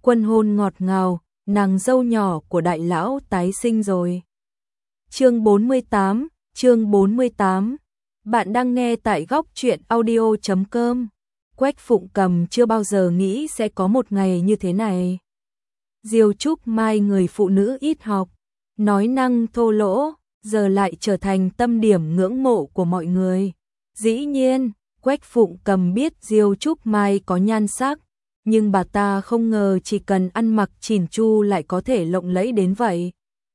Quân hôn ngọt ngào, nàng dâu nhỏ của đại lão tái sinh rồi. Chương 48, chương 48. Bạn đang nghe tại góc truyện audio.com. Quách Phụng Cầm chưa bao giờ nghĩ sẽ có một ngày như thế này. Diêu Trúc Mai, người phụ nữ ít học, nói năng thô lỗ, giờ lại trở thành tâm điểm ngưỡng mộ của mọi người. Dĩ nhiên, Quách Phụng Cầm biết Diêu Trúc Mai có nhan sắc, nhưng bà ta không ngờ chỉ cần ăn mặc chỉn chu lại có thể lộng lẫy đến vậy.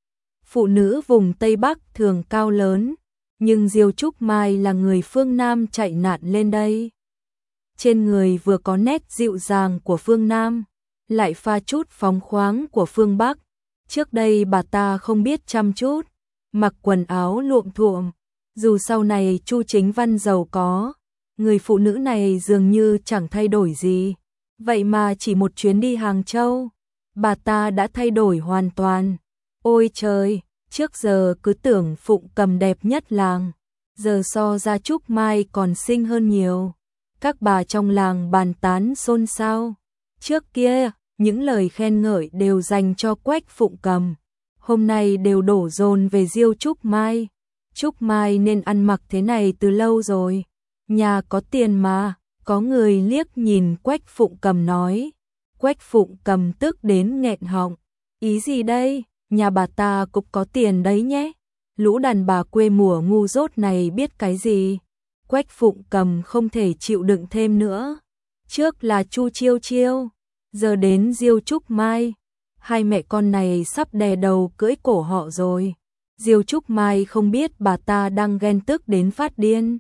Phụ nữ vùng Tây Bắc thường cao lớn, nhưng Diêu Trúc Mai là người phương Nam chạy nạn lên đây. Trên người vừa có nét dịu dàng của phương Nam, lại pha chút phóng khoáng của phương Bắc. Trước đây bà ta không biết chăm chút, mặc quần áo luộm thuộm. Dù sau này Chu Chính Văn giàu có, người phụ nữ này dường như chẳng thay đổi gì. Vậy mà chỉ một chuyến đi Hàng Châu, bà ta đã thay đổi hoàn toàn. Ôi trời, trước giờ cứ tưởng Phụng Cầm đẹp nhất làng, giờ so ra Trúc Mai còn xinh hơn nhiều. Các bà trong làng bàn tán xôn xao. Trước kia, những lời khen ngợi đều dành cho Quách Phụng Cầm, hôm nay đều đổ dồn về Diêu Trúc Mai. Trúc Mai nên ăn mặc thế này từ lâu rồi, nhà có tiền mà. Có người liếc nhìn Quách Phụng Cầm nói. Quách Phụng Cầm tức đến nghẹn họng. Ý gì đây, nhà bà ta cũng có tiền đấy nhé. Lũ đàn bà quê mùa ngu dốt này biết cái gì. Quách Phụng Cầm không thể chịu đựng thêm nữa. Trước là Chu Chiêu Chiêu, giờ đến Diêu Trúc Mai. Hai mẹ con này sắp đè đầu cưỡi cổ họ rồi. Diêu Trúc Mai không biết bà ta đang ghen tức đến phát điên,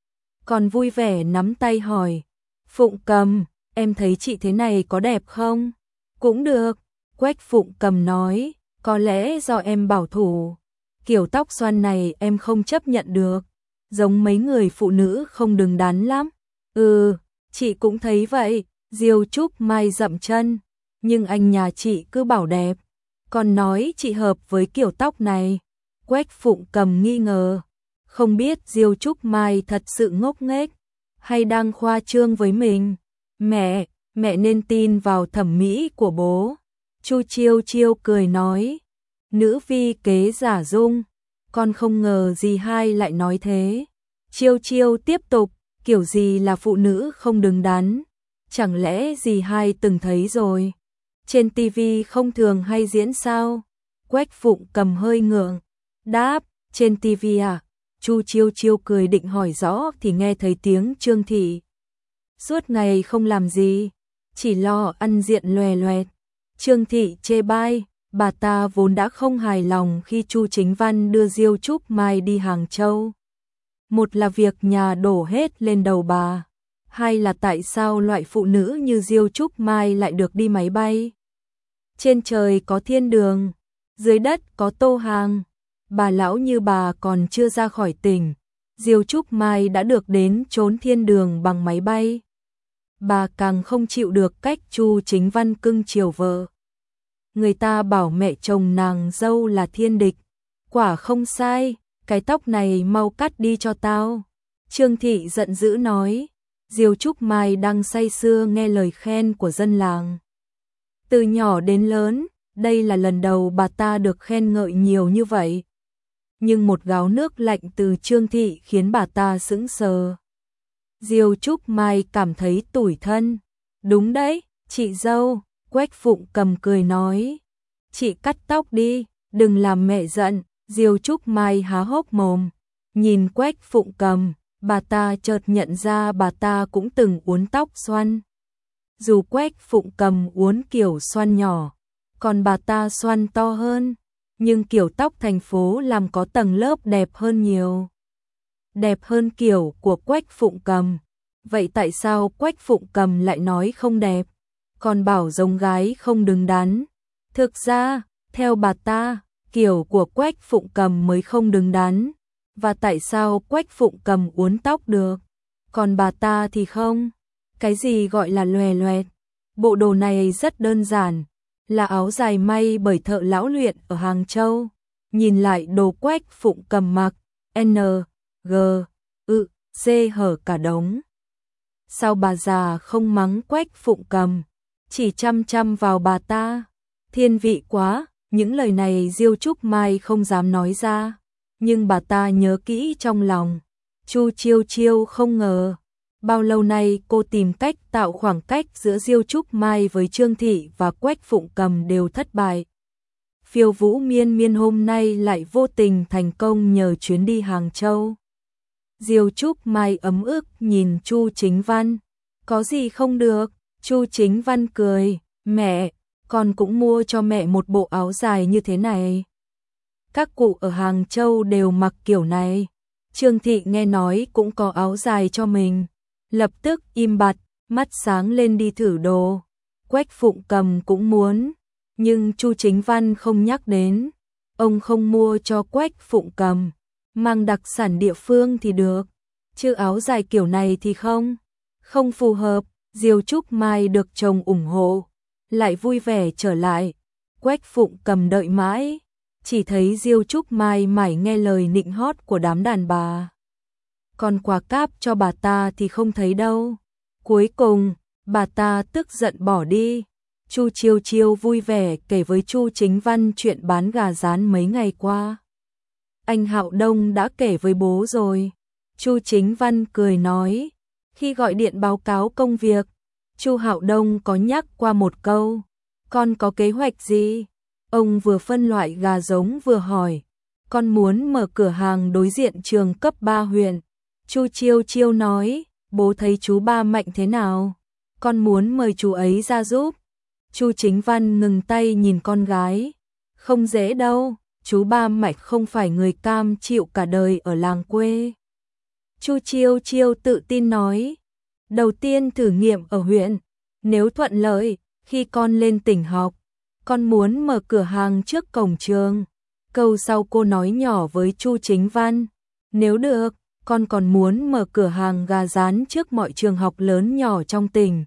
còn vui vẻ nắm tay hỏi. Phụng Cầm, em thấy chị thế này có đẹp không? Cũng được, Quách Phụng Cầm nói, có lẽ do em bảo thủ. Kiểu tóc xoăn này em không chấp nhận được, giống mấy người phụ nữ không đứng đắn lắm. Ừ, chị cũng thấy vậy. Diêu Trúc Mai dậm chân, nhưng anh nhà chị cứ bảo đẹp, còn nói chị hợp với kiểu tóc này. Quách Phụng Cầm nghi ngờ, không biết Diêu Trúc Mai thật sự ngốc nghếch hay đang khoa trương với mình. Mẹ nên tin vào thẩm mỹ của bố. Chu Chiêu Chiêu cười nói, nữ vi kế giả dung, con không ngờ dì hai lại nói thế. Chiêu Chiêu tiếp tục, kiểu gì là phụ nữ không đứng đắn, chẳng lẽ dì hai từng thấy rồi, trên tivi không thường hay diễn sao? Quách Phụng Cầm hơi ngượng, đáp, trên tivi à? Chu Chiêu Chiêu cười định hỏi rõ thì nghe thấy tiếng Trương Thị. Suốt ngày không làm gì, chỉ lo ăn diện loè loẹt. Trương Thị chê bai, bà ta vốn đã không hài lòng khi Chu Chính Văn đưa Diêu Trúc Mai đi Hàng Châu. Một là việc nhà đổ hết lên đầu bà, hai là tại sao loại phụ nữ như Diêu Trúc Mai lại được đi máy bay. Trên trời có thiên đường, dưới đất có tô hàng. Bà lão như bà còn chưa ra khỏi tỉnh, Diêu Trúc Mai đã được đến chốn thiên đường bằng máy bay. Bà càng không chịu được cách Chu Chính Văn cưng chiều vợ. Người ta bảo mẹ chồng nàng dâu là thiên địch, quả không sai, cái tóc này mau cắt đi cho tao. Trương Thị giận dữ nói. Diêu Trúc Mai đang say sưa nghe lời khen của dân làng. Từ nhỏ đến lớn, đây là lần đầu bà ta được khen ngợi nhiều như vậy. Nhưng một gáo nước lạnh từ Trương Thị khiến bà ta sững sờ. Diêu Trúc Mai cảm thấy tủi thân. Đúng đấy, chị dâu, Quách Phụng Cầm cười nói. Chị cắt tóc đi, đừng làm mẹ giận. Diêu Trúc Mai há hốc mồm, nhìn Quách Phụng Cầm, bà ta chợt nhận ra bà ta cũng từng uốn tóc xoăn. Dù Quách Phụng Cầm uốn kiểu xoăn nhỏ, còn bà ta xoăn to hơn, nhưng kiểu tóc thành phố làm có tầng lớp đẹp hơn nhiều. Đẹp hơn kiểu của Quách Phụng Cầm. Vậy tại sao Quách Phụng Cầm lại nói không đẹp, còn bảo giống gái không đứng đắn? Thực ra, theo bà ta, kiểu của Quách Phụng Cầm mới không đứng đắn. Và tại sao Quách Phụng Cầm uốn tóc được, còn bà ta thì không? Cái gì gọi là loè loẹt? Bộ đồ này rất đơn giản, là áo dài may bởi thợ lão luyện ở Hàng Châu. Nhìn lại đồ Quách Phụng Cầm mặc, N, G, ự, C hở cả đống. Sao bà già không mắng Quách Phụng Cầm? chỉ chăm chăm vào bà ta. Thiên vị quá, những lời này Diêu Trúc Mai không dám nói ra, nhưng bà ta nhớ kỹ trong lòng. Chu Chiêu Chiêu không ngờ, bao lâu nay cô tìm cách tạo khoảng cách giữa Diêu Trúc Mai với Trương Thị và Quách Phụng Cầm đều thất bại. Phiêu Vũ Miên Miên hôm nay lại vô tình thành công nhờ chuyến đi Hàng Châu. Diêu Trúc Mai ấm ức nhìn Chu Chính Văn. Có gì không được? Chu Chính Văn cười. Mẹ, con cũng mua cho mẹ một bộ áo dài như thế này. Các cụ ở Hàng Châu đều mặc kiểu này. Trương Thị nghe nói cũng có áo dài cho mình. Lập tức im bặt, mắt sáng lên đi thử đồ. Quách Phụng Cầm cũng muốn, nhưng Chu Chính Văn không nhắc đến. Ông không mua cho Quách Phụng Cầm, mang đặc sản địa phương thì được, chứ áo dài kiểu này thì không phù hợp. Diêu Trúc Mai được chồng ủng hộ, lại vui vẻ trở lại. Quách Phụng Cầm đợi mãi, chỉ thấy Diêu Trúc Mai mải nghe lời nịnh hót của đám đàn bà. Còn quà cáp cho bà ta thì không thấy đâu. Cuối cùng, bà ta tức giận bỏ đi. Chu Chiêu Chiêu vui vẻ kể với Chu Chính Văn chuyện bán gà rán mấy ngày qua. Anh Hạo Đông đã kể với bố rồi. Chu Chính Văn cười nói, khi gọi điện báo cáo công việc, Chu Hạo Đông có nhắc qua một câu, con có kế hoạch gì? Ông vừa phân loại gà giống vừa hỏi, con muốn mở cửa hàng đối diện trường cấp 3 huyện. Chu Chiêu Chiêu nói, bố thấy chú Ba Mạnh thế nào? Con muốn mời chú ấy ra giúp. Chu Chính Văn ngừng tay nhìn con gái, không dễ đâu, chú Ba Mạnh không phải người cam chịu cả đời ở làng quê. Chu Chiêu Chiêu tự tin nói, đầu tiên thử nghiệm ở huyện, nếu thuận lợi, khi con lên tỉnh học, con muốn mở cửa hàng trước cổng trường. Câu sau cô nói nhỏ với Chu Chính Văn, nếu được, con còn muốn mở cửa hàng gà rán trước mọi trường học lớn nhỏ trong tỉnh.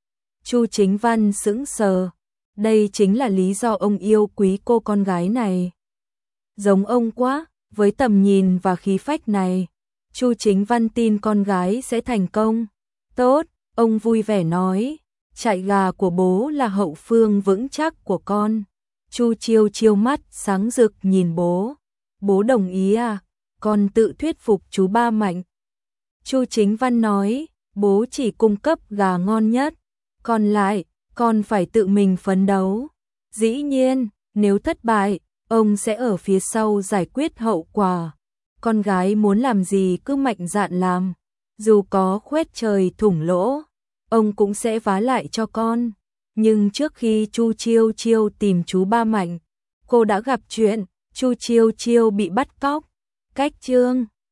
Chu Chính Văn sững sờ, đây chính là lý do ông yêu quý cô con gái này. Giống ông quá, với tầm nhìn và khí phách này, Chu Chính Văn tin con gái sẽ thành công. Tốt, ông vui vẻ nói, trại gà của bố là hậu phương vững chắc của con. Chu Chiêu Chiêu mắt sáng rực nhìn bố. Bố đồng ý à? Con tự thuyết phục chú Ba Mạnh. Chu Chính Văn nói, bố chỉ cung cấp gà ngon nhất, còn lại, con phải tự mình phấn đấu. Dĩ nhiên, nếu thất bại, ông sẽ ở phía sau giải quyết hậu quả. Con gái muốn làm gì cứ mạnh dạn làm, dù có khoét trời thủng lỗ, ông cũng sẽ vá lại cho con. Nhưng trước khi Chu Chiêu Chiêu tìm chú Ba Mạnh, cô đã gặp chuyện, Chu Chiêu Chiêu bị bắt cóc. Cách chương